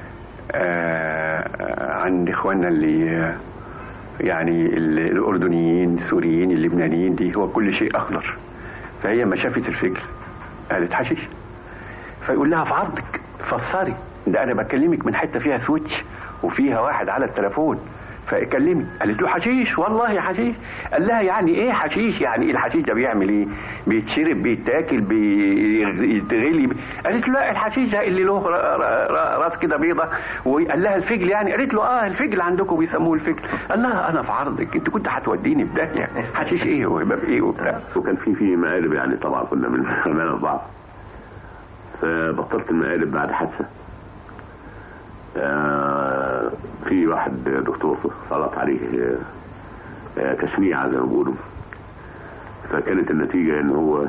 آه عند اخواننا اللي يعني الاردنيين السوريين اللبنانيين دي هو كل شيء اخضر. فهي ما شافت الفجل قالت حشيش. فيقول لها في عرضك فسري، ده انا بكلمك من حته فيها سويتش وفيها واحد على التليفون فكلمي. قالت له حشيش والله حشيش. قال لها يعني ايه حشيش؟ يعني ايه الحشيش ده؟ بيعمل ايه؟ بيتشرب، بيتاكل، بيتغلي بي... قالت له لا الحشيش ده اللي له راس كده بيضه. وقال لها الفجل يعني؟ قالت له اه الفجل عندكم بيسموه الفجل. قال لها انا في عرضك، انت كنت هتوديني في داهيه، حشيش ايه وهباب ايه وبتاع. وكان في في مقالب يعني طبعا كنا بنعملها بعض، فبطلت المقالب بعد حادثه. آه في واحد دكتور سلط عليه آه تسميع زي ما بيقولوا، فكانت النتيجه ان هو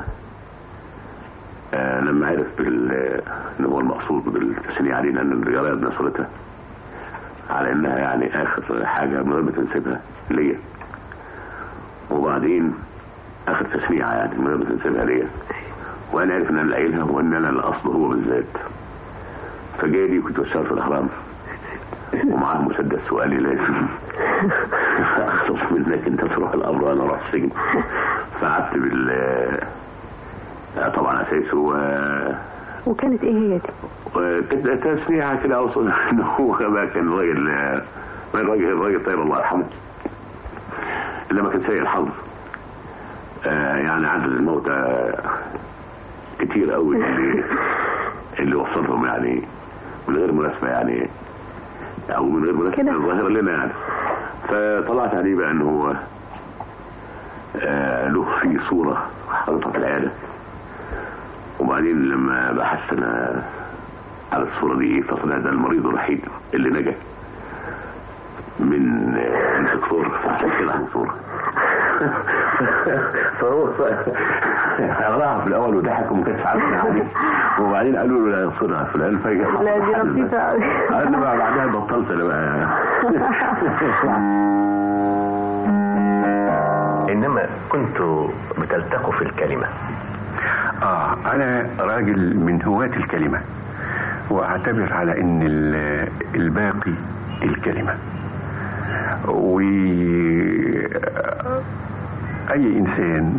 آه لما عرف ان هو المقصود بالتسميع عليه، لان الجرايد نشرتها على انها يعني اخر حاجه مهمه تنسبها ليا، وبعدين اخر تسميعه يعني مهمه تنسبها ليا، وانا عارف ان انا اللي قايلها وان انا اللي اصله هو بالذات. فجالي كنت بشتغل في الاهرام ومعاه مسدس وقال لي لازم اخلص منك، انت تروح الامر وانا اروح السجن. فقعدت بال طبعا اساسه و... وكانت ايه هي دي؟ كانت تسميعه كده اوصل ان هو بقى كان راجل الراجل الراجل طيب الله يرحمه، لما كان سيء الحظ يعني عدد الموتى كتير قوي اللي اللي وصلهم يعني من غير مناسبه يعني او من غير مناسبه الظاهره لنا يعني. فطلعت عليه بقى ان هو آه له في صوره حاططها في العياده، وبعدين لما بحثت انا على الصوره دي ايه، فطلع ده المريض الوحيد اللي نجا من الدكتور، فعشان كده عن صوره. فهو راح في الاول وضحك وما كانش عارف يعني، وبعدين قالوا له لا يصيرها في العلم فجاه. لا دي لطيفه قوي. انا بقى بعدها بطلت انا بقى. انما كنتوا بتلتقوا في الكلمه. اه انا راجل من هواة الكلمه، واعتبر على ان الباقي الكلمه. و اي انسان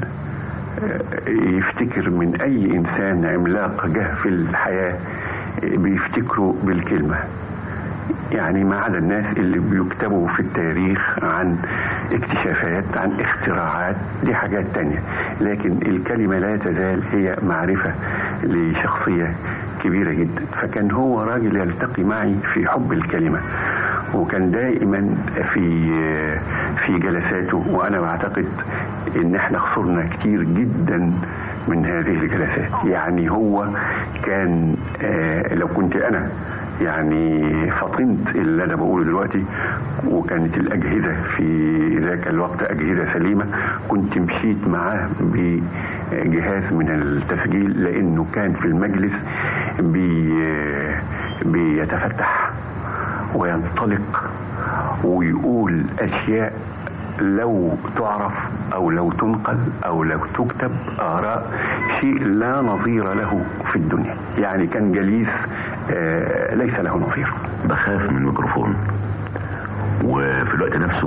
يفتكر من اي انسان عملاق جه في الحياة بيفتكره بالكلمة. يعني ما عدا الناس اللي بيكتبوا في التاريخ عن اكتشافات، عن اختراعات، دي حاجات تانية. لكن الكلمة لا تزال هي معرفة لشخصية كبيرة جدا. فكان هو راجل يلتقي معي في حب الكلمة، وكان دائما في في جلساته، وانا بعتقد ان احنا خسرنا كتير جدا من هذه الجلسات. يعني هو كان آه لو كنت انا يعني فطنت اللي انا بقوله دلوقتي، وكانت الاجهزه في ذاك الوقت اجهزه سليمه، كنت مشيت معاه بجهاز من التسجيل، لانه كان في المجلس بي بيتفتح وينطلق ويقول اشياء لو تعرف او لو تنقل او لو تكتب آراء شيء لا نظير له في الدنيا. يعني كان جليس آه ليس له نظير. بخاف من الميكروفون، وفي الوقت نفسه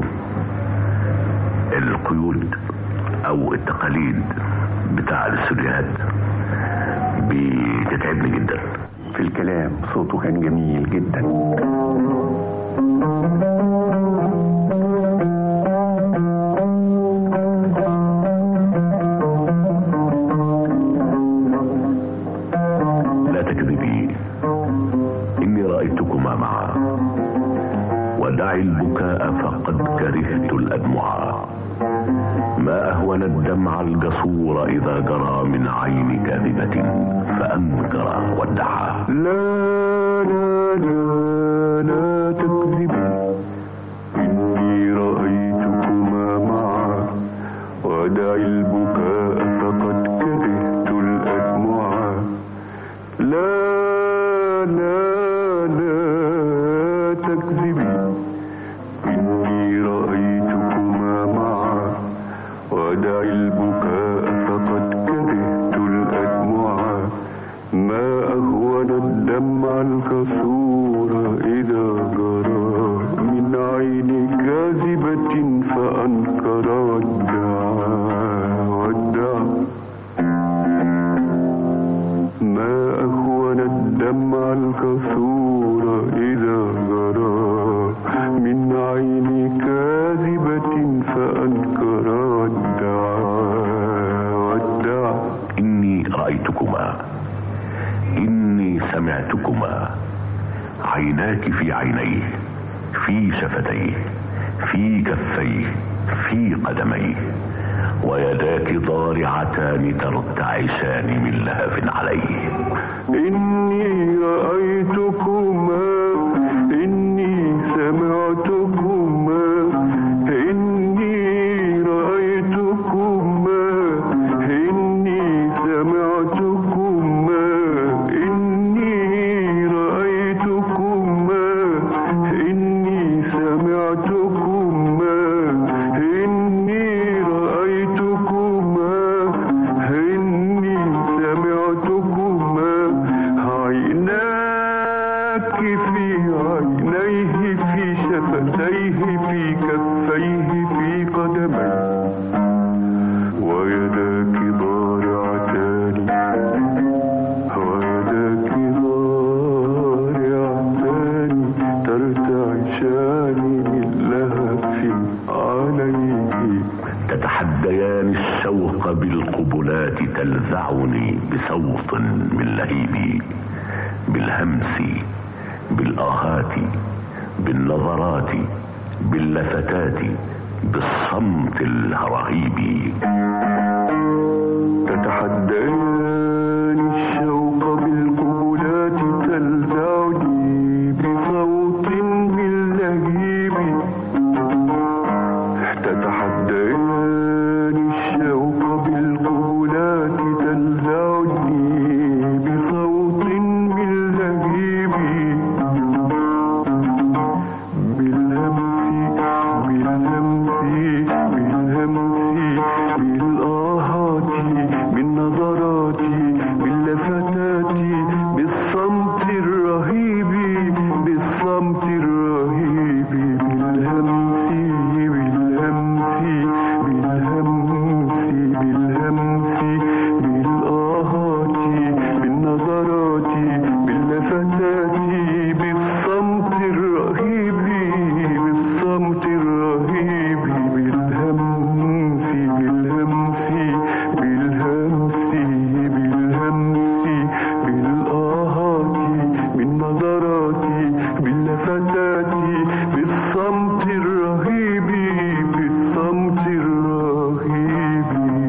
القيود او التقاليد بتاع الاستوديوهات بتتعبني جدا. في الكلام صوته كان جميل جدا. لا تكذبي، إني رأيتكما معا، ودعي البكاء فقد كرهت الأدمعا. ما أهون الدمع الجسور إذا جرى من عين كاذبة فأنكر وادعى. لا لا لا لا تكذبي، إني رأيتكما معا، ودعي البكاء فقد كرهت الأدمعا. لا لا لا تكذبي، إني رأيتكما معا، ودعي البكاء فقد كرهت الأدمعا. ما أهون الدمع الكسور إذا جرى من عين كاذبة فأنكر وادعى وادعى. ما أهون الدمع الكسور إذا جرى من عين كاذبة فأنكر وادعى وادعى. إني رأيتكما، إني سمعتكما، عيناك في عينيه، في شفتيه، في كفيه، في قدميه، ويداك ضارعتان ترتعشان من لهف عليه. إني رأيتكما، إني سمعتكما، إني رأيتكما، إني سمعتكما، إني رأيتكما، إني سمعتكما، إني رأيتكما، إني سمعتكما. عيناك في عينيه، في شفتيه، في كفيه، في قدميه، ويداك ضارعتان، ويداك ضارعتان ترتعشان من لهف عليه. تتحديان الشوق بالقبلات، تلذعني بصوت من لهيبي، بالهمس، بالآهات، بالنظرات، باللفتات، بالصمت الرهيب. تتحديان الشوق بالقبلات، تلذعني بصوت من لهيب. تتحديان الشوق بالقبلات، تلذعني بصوت من لهيب. بالهمس، بالهمس، بالهمس، بالآهات، بالنظرات، فتاتي بالصمت الرهيب بالصمت الرهيب.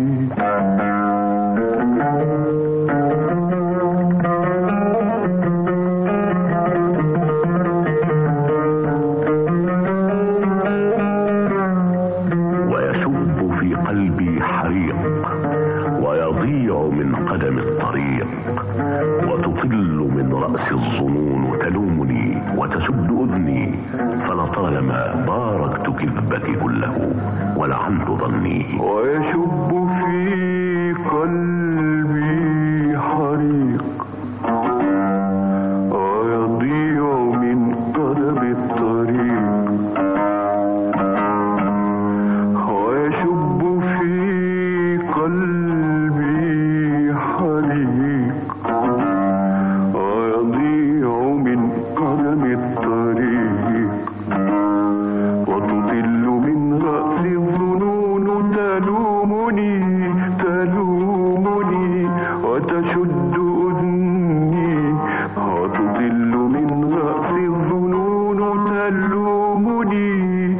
ويشب في قلبي حريق ويضيع من قدم الطريق، وتطل من رأس الظنون تلومني وتسد أذني، فلطالما باركت كذبك كله ولعنت ظني. ويشب في قلبي حريق ويضيع من قدم الطريق، ويشب في قلبي حريق ويضيع من قدم الطريق، وتطل من رأس الظنون تلومني تلومني وتشد أذني، وتطل من رأس الظنون تلومني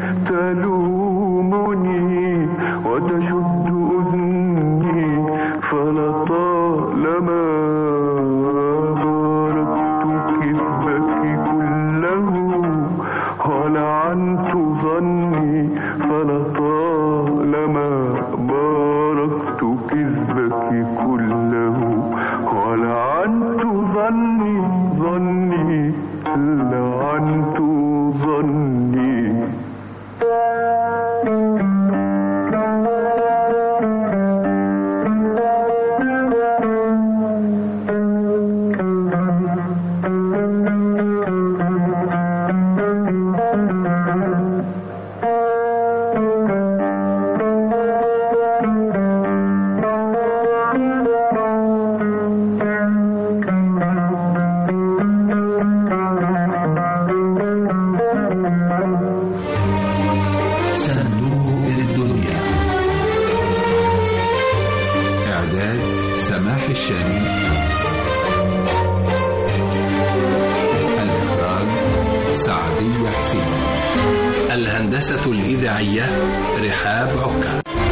تلومني وتشد أذني، فلطالما باركت كذبك كله ولعنت ظني، فلطالما باركت كذبك كله ولعنت ظني ظني لعنت ظني. صندوق الدنيا. إعداد سماح الشامي. الإخراج سعدية حسين. الهندسة الإذاعية رحاب عكا.